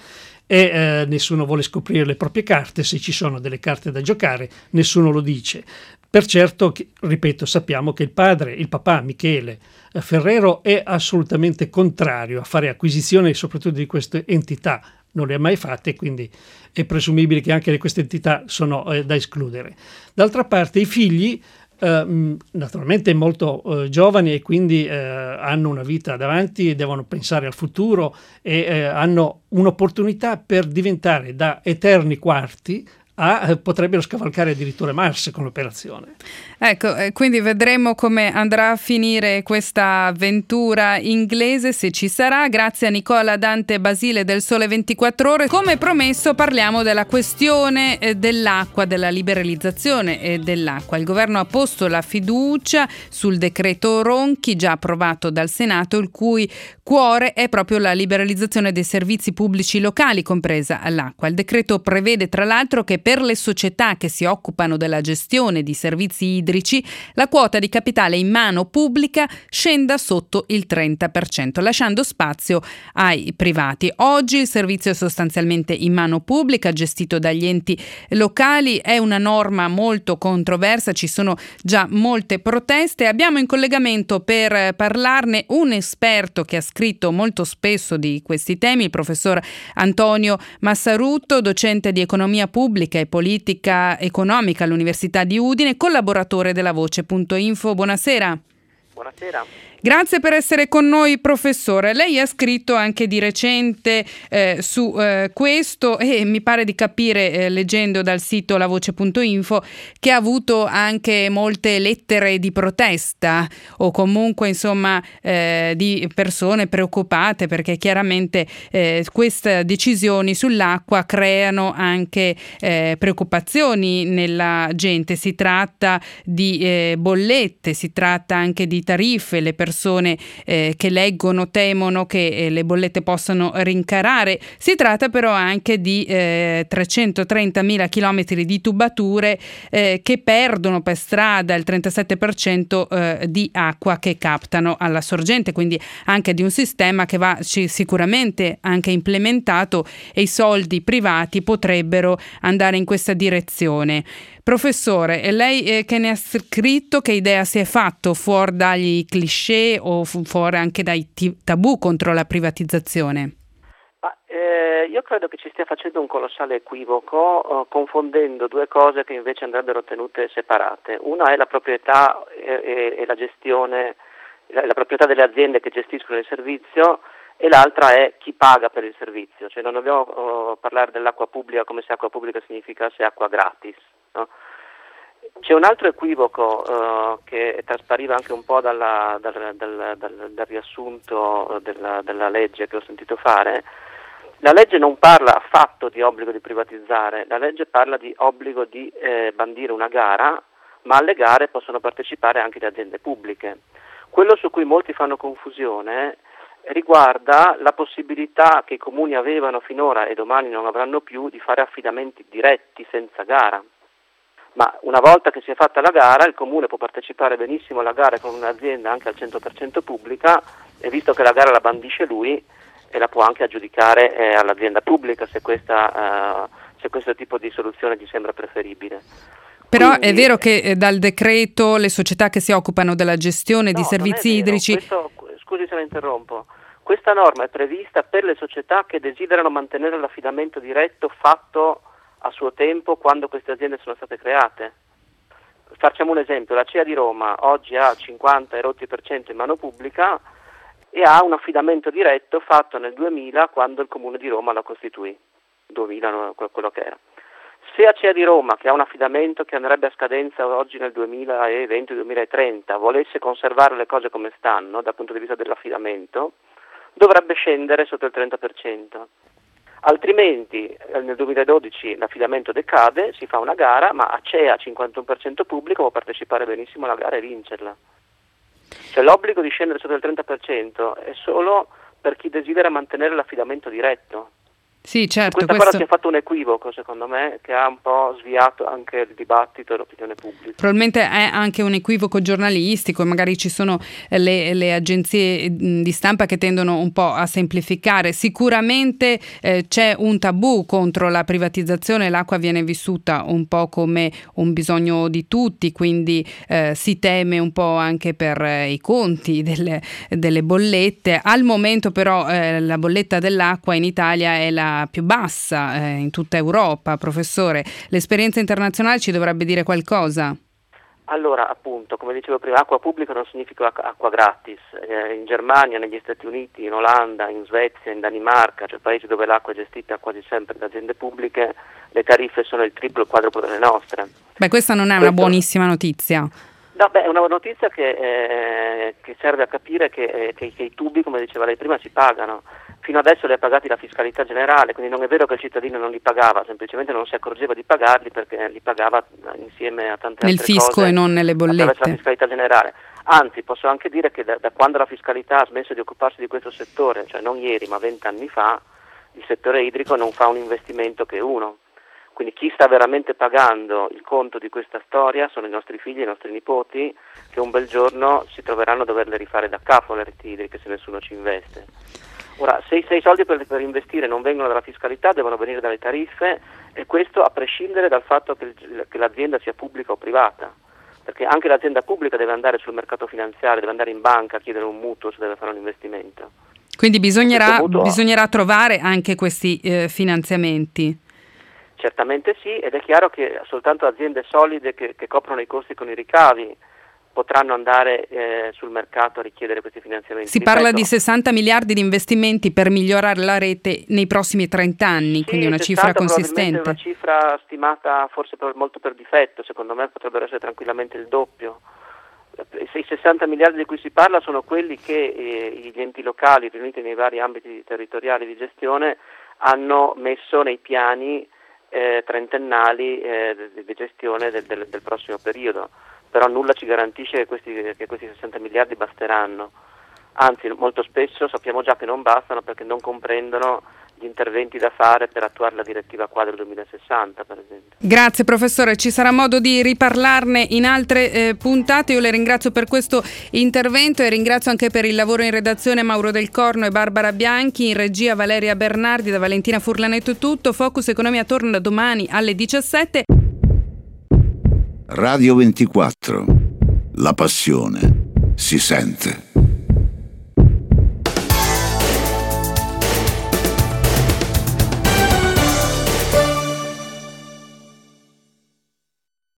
S11: e nessuno vuole scoprire le proprie carte. Se ci sono delle carte da giocare, nessuno lo dice. Per certo, ripeto, sappiamo che il papà Michele Ferrero è assolutamente contrario a fare acquisizione soprattutto di queste entità, non le ha mai fatte, quindi è presumibile che anche queste entità sono da escludere. D'altra parte i figli naturalmente molto giovani e quindi hanno una vita davanti, devono pensare al futuro e hanno un'opportunità per diventare da eterni quarti potrebbero scavalcare addirittura Mars con l'operazione.
S2: Ecco, quindi vedremo come andrà a finire questa avventura inglese, se ci sarà. Grazie a Nicola Dante Basile del Sole 24 Ore. Come promesso parliamo della questione dell'acqua, della liberalizzazione dell'acqua. Il governo ha posto la fiducia sul decreto Ronchi, già approvato dal Senato, il cui cuore è proprio la liberalizzazione dei servizi pubblici locali, compresa l'acqua. Il decreto prevede tra l'altro che per le società che si occupano della gestione di servizi idrici la quota di capitale in mano pubblica scenda sotto il 30%, lasciando spazio ai privati. Oggi il servizio è sostanzialmente in mano pubblica, gestito dagli enti locali. È una norma molto controversa, ci sono già molte proteste. Abbiamo in collegamento per parlarne un esperto che ha scritto molto spesso di questi temi, il professor Antonio Massarutto, docente di economia pubblica e politica economica all'Università di Udine, collaboratore della Voce.info. Buonasera.
S12: Buonasera.
S2: Grazie per essere con noi, professore. Lei ha scritto anche di recente su questo e mi pare di capire, leggendo dal sito lavoce.info, che ha avuto anche molte lettere di protesta o comunque insomma di persone preoccupate, perché chiaramente queste decisioni sull'acqua creano anche preoccupazioni nella gente. Si tratta di bollette, si tratta anche di tariffe, le persone che leggono temono che le bollette possano rincarare. Si tratta però anche di 330.000 chilometri di tubature che perdono per strada il 37% di acqua che captano alla sorgente, quindi anche di un sistema che va sicuramente anche implementato e i soldi privati potrebbero andare in questa direzione. Professore, lei che ne ha scritto, che idea si è fatto fuori dagli cliché o fuori anche dai tabù contro la privatizzazione?
S12: Io credo che ci stia facendo un colossale equivoco confondendo due cose che invece andrebbero tenute separate. Una è la proprietà e la gestione, la proprietà delle aziende che gestiscono il servizio, e l'altra è chi paga per il servizio. Cioè non dobbiamo parlare dell'acqua pubblica come se acqua pubblica significasse acqua gratis, no? C'è un altro equivoco che traspariva anche un po' dal riassunto della legge che ho sentito fare. La legge non parla affatto di obbligo di privatizzare, la legge parla di obbligo di bandire una gara, ma alle gare possono partecipare anche le aziende pubbliche. Quello su cui molti fanno confusione riguarda la possibilità che i comuni avevano finora e domani non avranno più di fare affidamenti diretti senza gara. Ma una volta che si è fatta la gara, il comune può partecipare benissimo alla gara con un'azienda anche al 100% pubblica, e visto che la gara la bandisce lui, e la può anche aggiudicare all'azienda pubblica se questo tipo di soluzione gli sembra preferibile.
S2: Però quindi, è vero che dal decreto le società che si occupano della gestione di servizi idrici...
S12: Scusi se la interrompo. Questa norma è prevista per le società che desiderano mantenere l'affidamento diretto fatto a suo tempo quando queste aziende sono state create. Facciamo un esempio: la CEA di Roma oggi ha 50% e rotti in mano pubblica e ha un affidamento diretto fatto nel 2000 quando il Comune di Roma la costituì, 2000 quello che era. Se ACEA di Roma, che ha un affidamento che andrebbe a scadenza oggi nel 2020-2030, volesse conservare le cose come stanno dal punto di vista dell'affidamento, dovrebbe scendere sotto il 30%. Altrimenti nel 2012 l'affidamento decade, si fa una gara, ma ACEA 51% pubblico può partecipare benissimo alla gara e vincerla. Cioè l'obbligo di scendere sotto il 30% è solo per chi desidera mantenere l'affidamento diretto.
S2: Sì, certo.
S12: Questa cosa si è fatto un equivoco, secondo me, che ha un po' sviato anche il dibattito e l'opinione pubblica.
S2: Probabilmente è anche un equivoco giornalistico, magari ci sono le agenzie di stampa che tendono un po' a semplificare. Sicuramente c'è un tabù contro la privatizzazione, l'acqua viene vissuta un po' come un bisogno di tutti, quindi si teme un po' anche per i conti delle bollette. Al momento però la bolletta dell'acqua in Italia è la più bassa in tutta Europa. Professore, l'esperienza internazionale ci dovrebbe dire qualcosa?
S12: Allora, appunto, come dicevo prima, acqua pubblica non significa acqua gratis. In Germania, negli Stati Uniti, in Olanda, in Svezia, in Danimarca, cioè paesi dove l'acqua è gestita quasi sempre da aziende pubbliche, le tariffe sono il triplo o il quadruplo delle nostre.
S2: Beh, questa non è una buonissima notizia.
S12: No, è una notizia che serve a capire che i tubi, come diceva lei prima, si pagano. Fino adesso li ha pagati la fiscalità generale, quindi non è vero che il cittadino non li pagava, semplicemente non si accorgeva di pagarli perché li pagava insieme a tante altre cose.
S2: Nel fisco e non nelle bollette.
S12: Attraverso la fiscalità generale. Anzi, posso anche dire che da quando la fiscalità ha smesso di occuparsi di questo settore, cioè non ieri ma 20 anni fa, il settore idrico non fa un investimento che uno. Quindi chi sta veramente pagando il conto di questa storia sono i nostri figli e i nostri nipoti, che un bel giorno si troveranno a doverle rifare da capo le reti idriche se nessuno ci investe. Ora, se i soldi per investire non vengono dalla fiscalità, devono venire dalle tariffe, e questo a prescindere dal fatto che l'azienda sia pubblica o privata, perché anche l'azienda pubblica deve andare sul mercato finanziario, deve andare in banca a chiedere un mutuo se deve fare un investimento.
S2: Quindi bisognerà trovare anche questi finanziamenti.
S12: Certamente sì, ed è chiaro che soltanto aziende solide che coprono i costi con i ricavi potranno andare sul mercato a richiedere questi finanziamenti.
S2: Si parla di 60 miliardi di investimenti per migliorare la rete nei prossimi 30 anni,
S12: sì,
S2: quindi una cifra consistente.
S12: Una cifra stimata forse molto per difetto, secondo me potrebbero essere tranquillamente il doppio. I 60 miliardi di cui si parla sono quelli che gli enti locali riuniti nei vari ambiti territoriali di gestione hanno messo nei piani trentennali di gestione del prossimo periodo, però nulla ci garantisce che questi 60 miliardi basteranno, anzi molto spesso sappiamo già che non bastano perché non comprendono gli interventi da fare per attuare la direttiva quadro 2060, per esempio.
S2: Grazie professore, ci sarà modo di riparlarne in altre puntate. Io le ringrazio per questo intervento e ringrazio anche per il lavoro in redazione Mauro Del Corno e Barbara Bianchi, in regia Valeria Bernardi, da Valentina Furlanetto è tutto. Focus Economia torna domani alle 17.
S13: Radio 24, la passione si sente.